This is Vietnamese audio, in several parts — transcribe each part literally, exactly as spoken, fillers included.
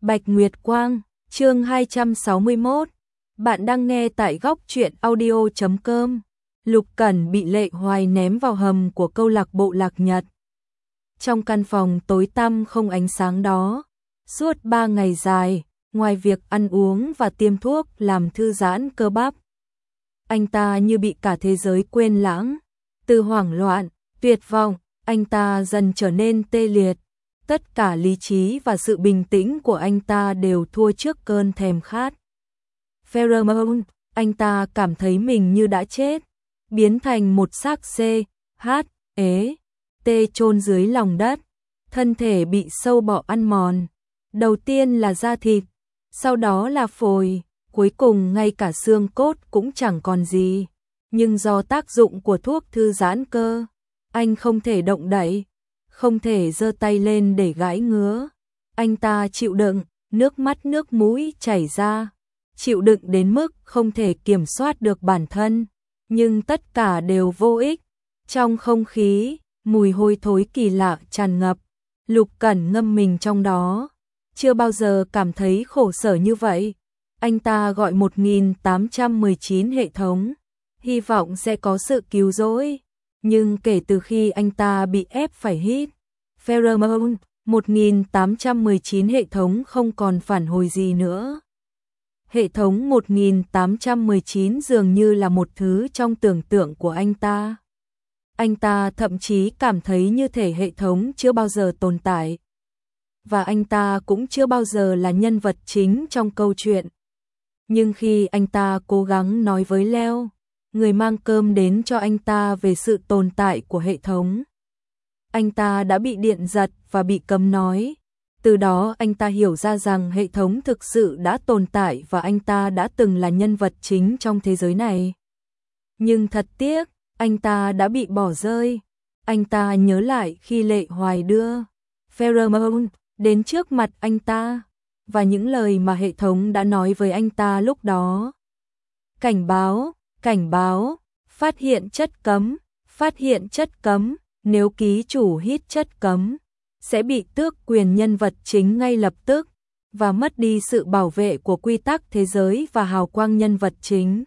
Bạch Nguyệt Quang, chương hai trăm sáu mươi mốt. Bạn đang nghe tại góc truyện audio chấm com. Lục Cẩn bị Lệ Hoài ném vào hầm của câu lạc bộ Lạc Nhật. Trong căn phòng tối tăm không ánh sáng đó, suốt ba ngày dài, ngoài việc ăn uống và tiêm thuốc làm thư giãn cơ bắp, anh ta như bị cả thế giới quên lãng. Từ hoảng loạn, tuyệt vọng, anh ta dần trở nên tê liệt. Tất cả lý trí và sự bình tĩnh của anh ta đều thua trước cơn thèm khát. Pheromone, anh ta cảm thấy mình như đã chết, biến thành một xác C, H, ế, T chôn dưới lòng đất. Thân thể bị sâu bọ ăn mòn. Đầu tiên là da thịt, sau đó là phổi, cuối cùng ngay cả xương cốt cũng chẳng còn gì. Nhưng do tác dụng của thuốc thư giãn cơ, anh không thể động đậy, không thể giơ tay lên để gãi ngứa. Anh ta chịu đựng, nước mắt nước mũi chảy ra, chịu đựng đến mức không thể kiểm soát được bản thân, nhưng tất cả đều vô ích. Trong không khí, mùi hôi thối kỳ lạ tràn ngập. Lục Cẩn ngâm mình trong đó, chưa bao giờ cảm thấy khổ sở như vậy. Anh ta gọi một nghìn tám trăm mười chín hệ thống, hy vọng sẽ có sự cứu rỗi. Nhưng kể từ khi anh ta bị ép phải hít pheromone, một nghìn tám trăm mười chín hệ thống không còn phản hồi gì nữa. Hệ thống một nghìn tám trăm mười chín dường như là một thứ trong tưởng tượng của anh ta. Anh ta thậm chí cảm thấy như thể hệ thống chưa bao giờ tồn tại. Và anh ta cũng chưa bao giờ là nhân vật chính trong câu chuyện. Nhưng khi anh ta cố gắng nói với Leo, người mang cơm đến cho anh ta về sự tồn tại của hệ thống, anh ta đã bị điện giật và bị cấm nói. Từ đó anh ta hiểu ra rằng hệ thống thực sự đã tồn tại và anh ta đã từng là nhân vật chính trong thế giới này. Nhưng thật tiếc, anh ta đã bị bỏ rơi. Anh ta nhớ lại khi Lệ Hoài đưa pheromone đến trước mặt anh ta, và những lời mà hệ thống đã nói với anh ta lúc đó. Cảnh báo, cảnh báo, phát hiện chất cấm, phát hiện chất cấm, nếu ký chủ hít chất cấm, sẽ bị tước quyền nhân vật chính ngay lập tức, và mất đi sự bảo vệ của quy tắc thế giới và hào quang nhân vật chính.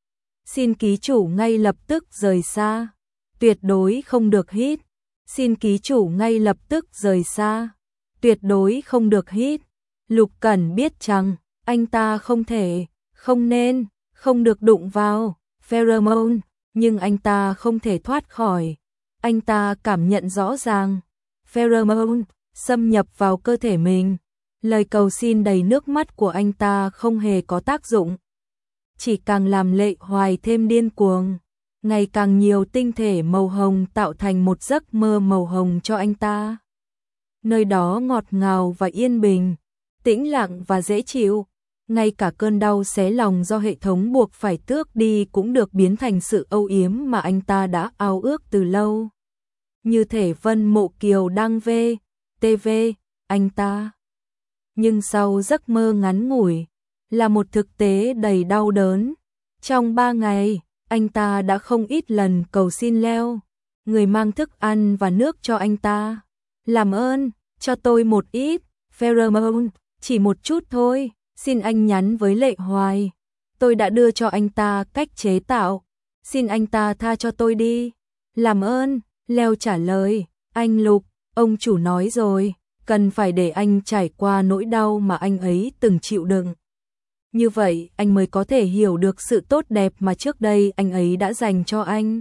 Xin ký chủ ngay lập tức rời xa, tuyệt đối không được hít. Xin ký chủ ngay lập tức rời xa, tuyệt đối không được hít. Lục Cẩn biết rằng, anh ta không thể, không nên, không được đụng vào pheromone, nhưng anh ta không thể thoát khỏi. Anh ta cảm nhận rõ ràng, pheromone xâm nhập vào cơ thể mình. Lời cầu xin đầy nước mắt của anh ta không hề có tác dụng, chỉ càng làm Lệ Hoài thêm điên cuồng. Ngày càng nhiều tinh thể màu hồng tạo thành một giấc mơ màu hồng cho anh ta. Nơi đó ngọt ngào và yên bình, tĩnh lặng và dễ chịu. Ngay cả cơn đau xé lòng do hệ thống buộc phải tước đi cũng được biến thành sự âu yếm mà anh ta đã ao ước từ lâu. Như thể Vân Mộ Kiều đang về ti vi anh ta. Nhưng sau giấc mơ ngắn ngủi, là một thực tế đầy đau đớn. Trong ba ngày, anh ta đã không ít lần cầu xin Leo, người mang thức ăn và nước cho anh ta. Làm ơn, cho tôi một ít pheromone, chỉ một chút thôi. Xin anh nhắn với Lệ Hoài, tôi đã đưa cho anh ta cách chế tạo. Xin anh ta tha cho tôi đi. Làm ơn, Leo trả lời, anh Lục, ông chủ nói rồi, cần phải để anh trải qua nỗi đau mà anh ấy từng chịu đựng. Như vậy anh mới có thể hiểu được sự tốt đẹp mà trước đây anh ấy đã dành cho anh.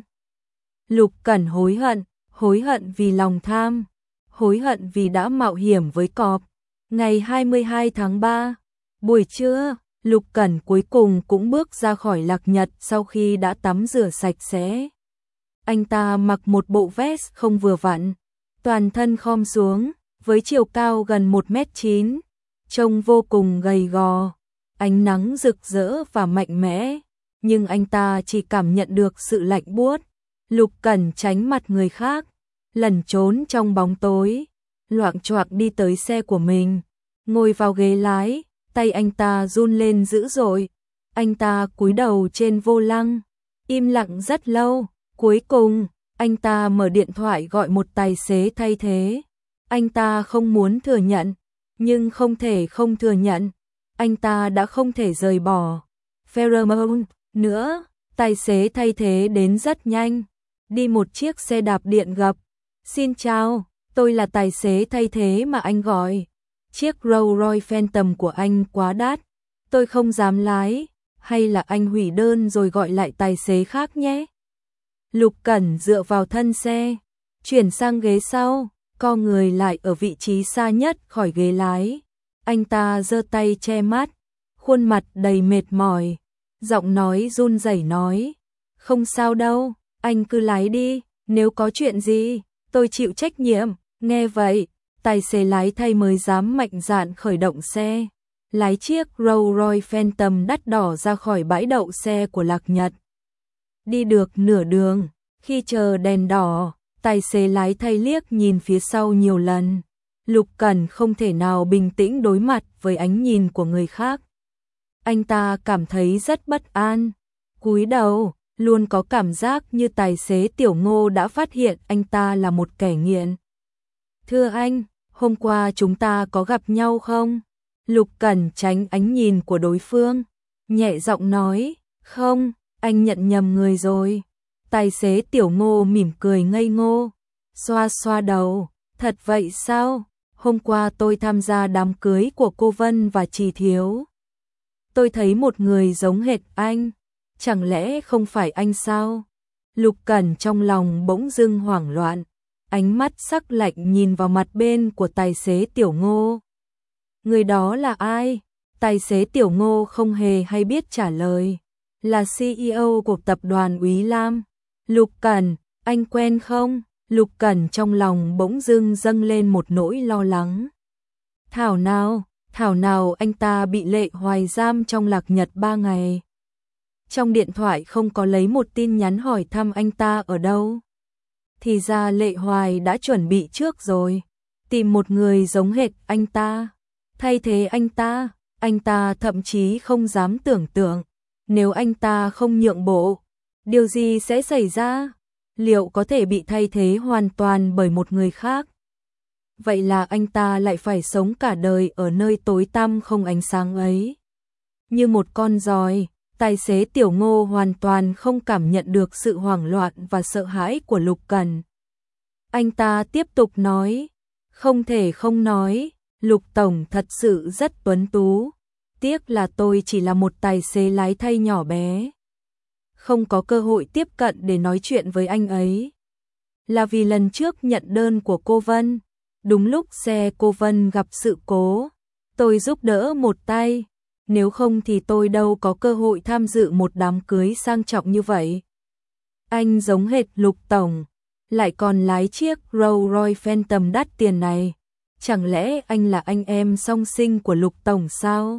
Lục Cẩn hối hận, hối hận vì lòng tham, hối hận vì đã mạo hiểm với cọp. Ngày hai mươi hai tháng ba, buổi trưa, Lục Cẩn cuối cùng cũng bước ra khỏi Lạc Nhật sau khi đã tắm rửa sạch sẽ. Anh ta mặc một bộ vest không vừa vặn, toàn thân khom xuống, với chiều cao gần một mét chín, trông vô cùng gầy gò. Ánh nắng rực rỡ và mạnh mẽ, nhưng anh ta chỉ cảm nhận được sự lạnh buốt. Lục Cẩn tránh mặt người khác, lẩn trốn trong bóng tối, loạng choạng đi tới xe của mình, ngồi vào ghế lái, tay anh ta run lên dữ dội. Anh ta cúi đầu trên vô lăng, im lặng rất lâu. Cuối cùng, anh ta mở điện thoại gọi một tài xế thay thế. Anh ta không muốn thừa nhận, Nhưng không thể không thừa nhận, anh ta đã không thể rời bỏ pheromone nữa. Tài xế thay thế đến rất nhanh, đi một chiếc xe đạp điện gập. Xin chào, tôi là tài xế thay thế mà anh gọi. Chiếc Rolls Royce Phantom của anh quá đắt, tôi không dám lái, hay là anh hủy đơn rồi gọi lại tài xế khác nhé. Lục Cẩn dựa vào thân xe, chuyển sang ghế sau, co người lại ở vị trí xa nhất khỏi ghế lái. Anh ta giơ tay che mắt, khuôn mặt đầy mệt mỏi, giọng nói run rẩy nói, không sao đâu, anh cứ lái đi, nếu có chuyện gì, tôi chịu trách nhiệm. Nghe vậy, tài xế lái thay mới dám mạnh dạn khởi động xe, lái chiếc Rolls Royce Phantom đắt đỏ ra khỏi bãi đậu xe của Lạc Nhật. Đi được nửa đường, khi chờ đèn đỏ, tài xế lái thay liếc nhìn phía sau nhiều lần. Lục Cẩn không thể nào bình tĩnh đối mặt với ánh nhìn của người khác. Anh ta cảm thấy rất bất an, cúi đầu, luôn có cảm giác như tài xế Tiểu Ngô đã phát hiện anh ta là một kẻ nghiện. Thưa anh, hôm qua chúng ta có gặp nhau không? Lục Cẩn tránh ánh nhìn của đối phương, nhẹ giọng nói, không, anh nhận nhầm người rồi. Tài xế Tiểu Ngô mỉm cười ngây ngô, xoa xoa đầu, thật vậy sao? Hôm qua tôi tham gia đám cưới của cô Vân và Trì Thiếu. Tôi thấy một người giống hệt anh, chẳng lẽ không phải anh sao? Lục Cẩn trong lòng bỗng dưng hoảng loạn, ánh mắt sắc lạnh nhìn vào mặt bên của tài xế Tiểu Ngô. Người đó là ai? Tài xế Tiểu Ngô không hề hay biết trả lời, là xê e ô của tập đoàn Úy Lam. Lục Cẩn, anh quen không? Lục Cẩn trong lòng bỗng dưng dâng lên một nỗi lo lắng. Thảo nào, thảo nào anh ta bị Lệ Hoài giam trong Lạc Nhật ba ngày. Trong điện thoại không có lấy một tin nhắn hỏi thăm anh ta ở đâu. Thì ra Lệ Hoài đã chuẩn bị trước rồi, tìm một người giống hệt anh ta, thay thế anh ta. Anh ta thậm chí không dám tưởng tượng, nếu anh ta không nhượng bộ, điều gì sẽ xảy ra? Liệu có thể bị thay thế hoàn toàn bởi một người khác? Vậy là anh ta lại phải sống cả đời ở nơi tối tăm không ánh sáng ấy. Như một con giòi, tài xế Tiểu Ngô hoàn toàn không cảm nhận được sự hoảng loạn và sợ hãi của Lục Cẩn. Anh ta tiếp tục nói, không thể không nói, Lục Tổng thật sự rất tuấn tú. Tiếc là tôi chỉ là một tài xế lái thay nhỏ bé, không có cơ hội tiếp cận để nói chuyện với anh ấy. Là vì lần trước nhận đơn của cô Vân, đúng lúc xe cô Vân gặp sự cố, tôi giúp đỡ một tay, nếu không thì tôi đâu có cơ hội tham dự một đám cưới sang trọng như vậy. Anh giống hệt Lục Tổng, lại còn lái chiếc Rolls Royce Phantom đắt tiền này, chẳng lẽ anh là anh em song sinh của Lục Tổng sao?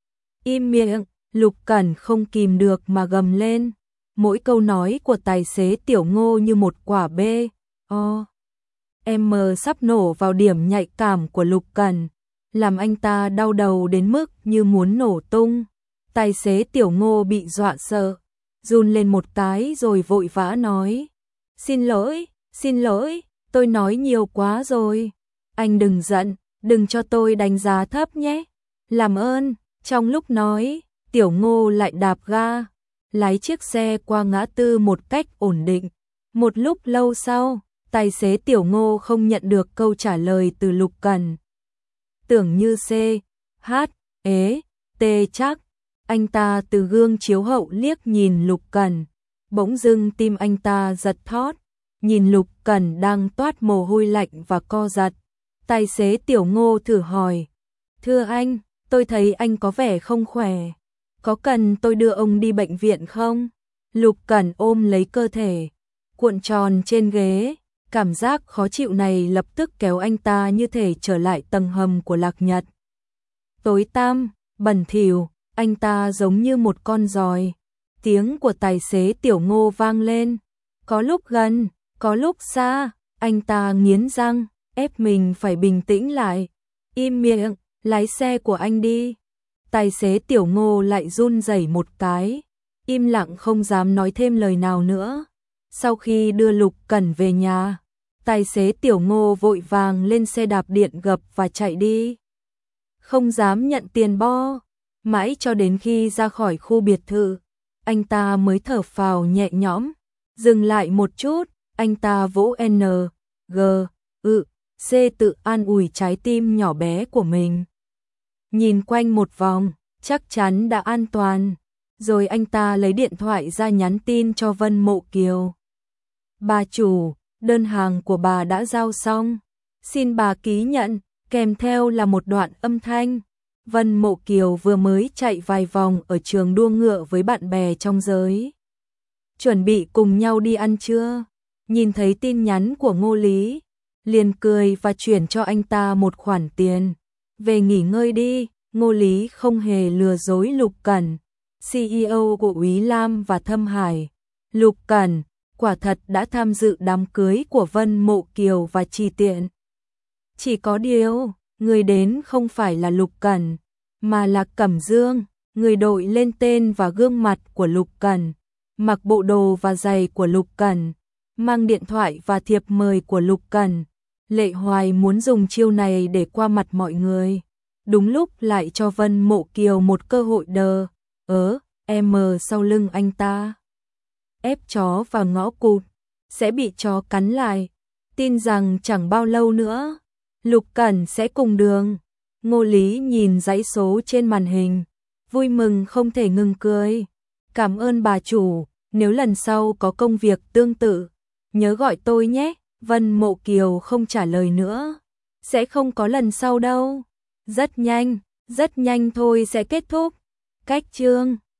Im miệng, Lục Cẩn không kìm được mà gầm lên. Mỗi câu nói của tài xế Tiểu Ngô như một quả bê o em sắp nổ vào điểm nhạy cảm của Lục Cẩn, làm anh ta đau đầu đến mức như muốn nổ tung. Tài xế Tiểu Ngô bị dọa sợ, run lên một cái rồi vội vã nói, xin lỗi, xin lỗi, tôi nói nhiều quá rồi. Anh đừng giận, đừng cho tôi đánh giá thấp nhé. Làm ơn. Trong lúc nói, Tiểu Ngô lại đạp ga, lái chiếc xe qua ngã tư một cách ổn định. Một lúc lâu sau, tài xế Tiểu Ngô không nhận được câu trả lời từ Lục Cẩn. Tưởng như C, H, ế, T chắc. Anh ta từ gương chiếu hậu liếc nhìn Lục Cẩn, bỗng dưng tim anh ta giật thót, nhìn Lục Cẩn đang toát mồ hôi lạnh và co giật. Tài xế Tiểu Ngô thử hỏi, thưa anh, tôi thấy anh có vẻ không khỏe, có cần tôi đưa ông đi bệnh viện không? Lục Cẩn ôm lấy cơ thể, cuộn tròn trên ghế, cảm giác khó chịu này lập tức kéo anh ta như thể trở lại tầng hầm của Lạc Nhật. Tối tăm, bẩn thỉu, anh ta giống như một con giòi. Tiếng của tài xế Tiểu Ngô vang lên, có lúc gần, có lúc xa. Anh ta nghiến răng, ép mình phải bình tĩnh lại. Im miệng, lái xe của anh đi. Tài xế Tiểu Ngô lại run rẩy một cái, im lặng không dám nói thêm lời nào nữa. Sau khi đưa Lục Cẩn về nhà, tài xế Tiểu Ngô vội vàng lên xe đạp điện gập và chạy đi. không dám nhận tiền bo. Mãi cho đến khi ra khỏi khu biệt thự, anh ta mới thở phào nhẹ nhõm. Dừng lại một chút, anh ta vỗ N, G, ự, C tự an ủi trái tim nhỏ bé của mình. Nhìn quanh một vòng, chắc chắn đã an toàn. Rồi anh ta lấy điện thoại ra nhắn tin cho Vân Mộ Kiều. Bà chủ, đơn hàng của bà đã giao xong. Xin bà ký nhận, kèm theo là một đoạn âm thanh. Vân Mộ Kiều vừa mới chạy vài vòng ở trường đua ngựa với bạn bè trong giới. Chuẩn bị cùng nhau đi ăn trưa. Nhìn thấy tin nhắn của Ngô Lý, liền cười và chuyển cho anh ta một khoản tiền. Về nghỉ ngơi đi. Ngô Lý không hề lừa dối Lục Cẩn, xê e ô của Úy Lam và Thâm Hải. Lục Cẩn quả thật đã tham dự đám cưới của Vân Mộ Kiều và Trì Tiện. Chỉ có điều, người đến không phải là Lục Cẩn, mà là Cẩm Dương. Người đội lên tên và gương mặt của Lục Cẩn, mặc bộ đồ và giày của Lục Cẩn, mang điện thoại và thiệp mời của Lục Cẩn. Lệ Hoài muốn dùng chiêu này để qua mặt mọi người. Đúng lúc lại cho Vân Mộ Kiều một cơ hội đờ ớ, em sau lưng anh ta. Ép chó vào ngõ cụt, sẽ bị chó cắn lại. Tin rằng chẳng bao lâu nữa, Lục Cẩn sẽ cùng đường. Ngô Lý nhìn dãy số trên màn hình, vui mừng không thể ngừng cười. Cảm ơn bà chủ, nếu lần sau có công việc tương tự, nhớ gọi tôi nhé. Vân Mộ Kiều không trả lời nữa. Sẽ không có lần sau đâu. Rất nhanh, rất nhanh thôi sẽ kết thúc. Cách chương